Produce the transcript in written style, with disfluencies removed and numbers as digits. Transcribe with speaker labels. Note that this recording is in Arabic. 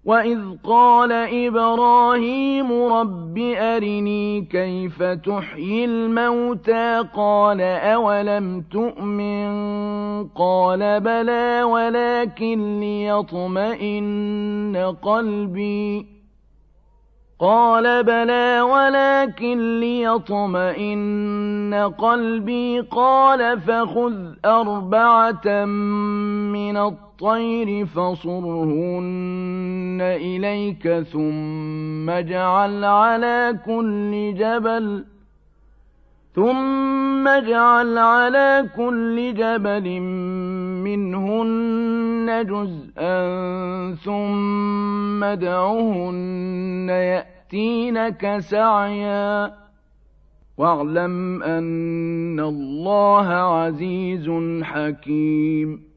Speaker 1: وَإِذْ قَالَ إِبْرَاهِيمُ رَبِّ أَرِنِي كَيْفَ تُحْيِي الْمَوْتَىٰ قَالَ أَوَلَمْ تُؤْمِن قَالَ بَلَىٰ وَلَٰكِن لِّيَطْمَئِنَّ قَلْبِي قَالَ فَخُذْ أَرْبَعَةً مِّنَ الطَّيْرِ فَصُرْهُنَّ إِلَيْكَ ثُمَّ اجْعَلْ عَلَىٰ كُلِّ جَبَلٍ مِّنْهُنَّ جُزْءًا ثُمَّ ادْعُهُنَّ يَأْتِينَكَ سَعْيًا ۚ وَاعْلَمْ أَنَّ اللَّهَ عَزِيزٌ حَكِيمٌ